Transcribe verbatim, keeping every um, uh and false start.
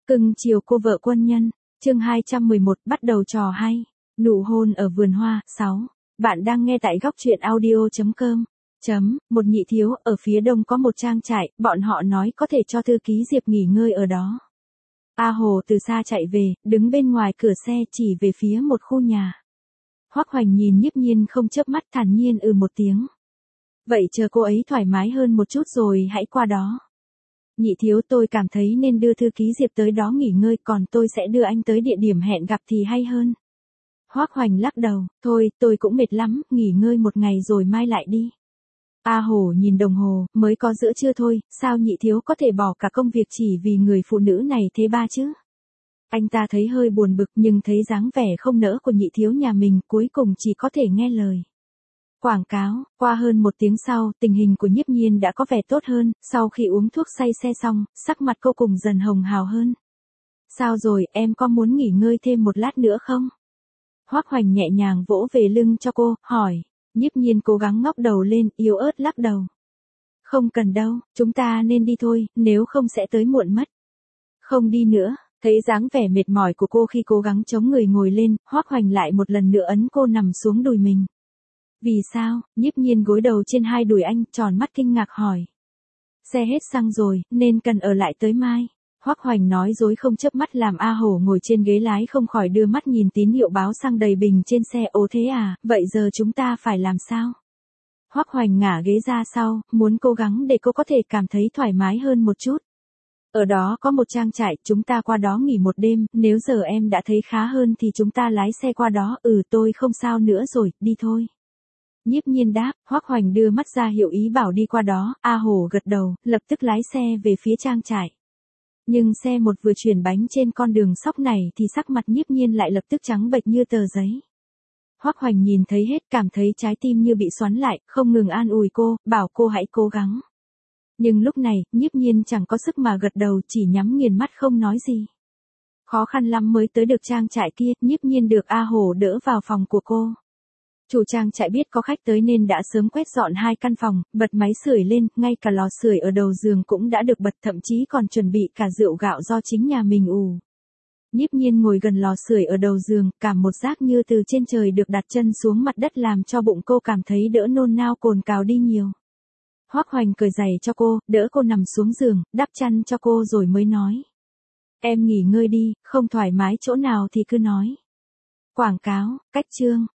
Cưng chiều cô vợ quân nhân, chương hai trăm mười một bắt đầu trò hay, nụ hôn ở vườn hoa, sáu. Bạn đang nghe tại góc truyện audio chấm com. Chấm, một nhị thiếu, ở phía đông có một trang trại, bọn họ nói có thể cho thư ký Diệp nghỉ ngơi ở đó. A Hồ từ xa chạy về, đứng bên ngoài cửa xe chỉ về phía một khu nhà. Hoắc Hoành nhìn Nhiếp Nhiên không chớp mắt, thản nhiên ừ một tiếng. Vậy chờ cô ấy thoải mái hơn một chút rồi hãy qua đó. Nhị thiếu, tôi cảm thấy nên đưa thư ký Diệp tới đó nghỉ ngơi, còn tôi sẽ đưa anh tới địa điểm hẹn gặp thì hay hơn. Hoắc Hoành lắc đầu, thôi, tôi cũng mệt lắm, nghỉ ngơi một ngày rồi mai lại đi. A Hổ nhìn đồng hồ, mới có giữa trưa thôi, sao nhị thiếu có thể bỏ cả công việc chỉ vì người phụ nữ này thế ba chứ? Anh ta thấy hơi buồn bực, nhưng thấy dáng vẻ không nỡ của nhị thiếu nhà mình, cuối cùng chỉ có thể nghe lời. Quảng cáo, qua hơn một tiếng sau, tình hình của Nhiếp Nhiên đã có vẻ tốt hơn, sau khi uống thuốc say xe xong, sắc mặt cô cùng dần hồng hào hơn. Sao rồi, em có muốn nghỉ ngơi thêm một lát nữa không? Hoắc Hoành nhẹ nhàng vỗ về lưng cho cô, hỏi. Nhiếp Nhiên cố gắng ngóc đầu lên, yếu ớt lắc đầu. Không cần đâu, chúng ta nên đi thôi, nếu không sẽ tới muộn mất. Không đi nữa. Thấy dáng vẻ mệt mỏi của cô khi cố gắng chống người ngồi lên, Hoắc Hoành lại một lần nữa ấn cô nằm xuống đùi mình. Vì sao? Nhiếp Nhiên gối đầu trên hai đùi anh, tròn mắt kinh ngạc hỏi. Xe hết xăng rồi, nên cần ở lại tới mai. Hoắc Hoành nói dối không chớp mắt làm A Hổ ngồi trên ghế lái không khỏi đưa mắt nhìn tín hiệu báo xăng đầy bình trên xe. Ồ thế à, vậy giờ chúng ta phải làm sao? Hoắc Hoành ngả ghế ra sau, muốn cố gắng để cô có thể cảm thấy thoải mái hơn một chút. Ở đó có một trang trại, chúng ta qua đó nghỉ một đêm, nếu giờ em đã thấy khá hơn thì chúng ta lái xe qua đó. Ừ, tôi không sao nữa rồi, đi thôi. Nhiếp Nhiên đáp, Hoắc Hoành đưa mắt ra hiệu ý bảo đi qua đó, A Hổ gật đầu, lập tức lái xe về phía trang trại. Nhưng xe một vừa chuyển bánh trên con đường sóc này thì sắc mặt Nhiếp Nhiên lại lập tức trắng bệch như tờ giấy. Hoắc Hoành nhìn thấy hết, cảm thấy trái tim như bị xoắn lại, không ngừng an ủi cô, bảo cô hãy cố gắng. Nhưng lúc này, Nhiếp Nhiên chẳng có sức mà gật đầu, chỉ nhắm nghiền mắt không nói gì. Khó khăn lắm mới tới được trang trại kia, Nhiếp Nhiên được A Hổ đỡ vào phòng của cô. Chủ trang trại biết có khách tới nên đã sớm quét dọn hai căn phòng, bật máy sưởi lên, ngay cả lò sưởi ở đầu giường cũng đã được bật, thậm chí còn chuẩn bị cả rượu gạo do chính nhà mình ủ. Nhiếp Nhiên ngồi gần lò sưởi ở đầu giường, cảm một giác như từ trên trời được đặt chân xuống mặt đất làm cho bụng cô cảm thấy đỡ nôn nao cồn cào đi nhiều. Hoắc Hoành cởi giày cho cô, đỡ cô nằm xuống giường, đắp chăn cho cô rồi mới nói. Em nghỉ ngơi đi, không thoải mái chỗ nào thì cứ nói. Quảng cáo, cách chương.